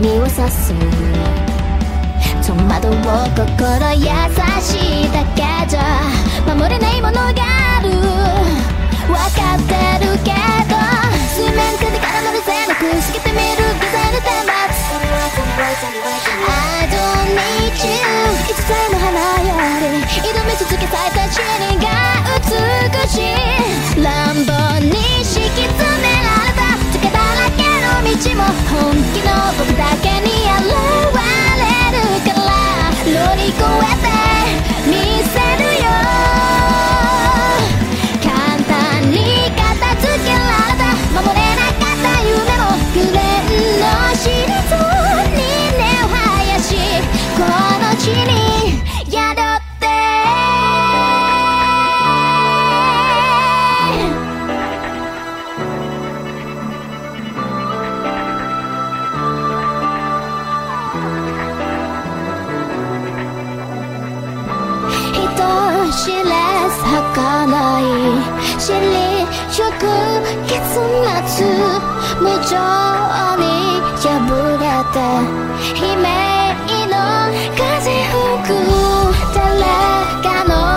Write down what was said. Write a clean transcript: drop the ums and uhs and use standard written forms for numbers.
指をさす戸惑う心優しいだけじゃ守れないものがある分かってるけど水面下で絡まるせなく透けてみるデザインの天末 I don't need you いつさえの花より挑み続け咲いた死にが美しい乱暴に敷き詰められたつけだらけの道も本気の僕だけに現れるから乗り越えてみせるよ簡単に片付けられた守れなかった夢もグレンの尻尾に根を生やしこの地に宿って人知れず儚い支離食結末無情に破れて悲鳴の風吹く誰かの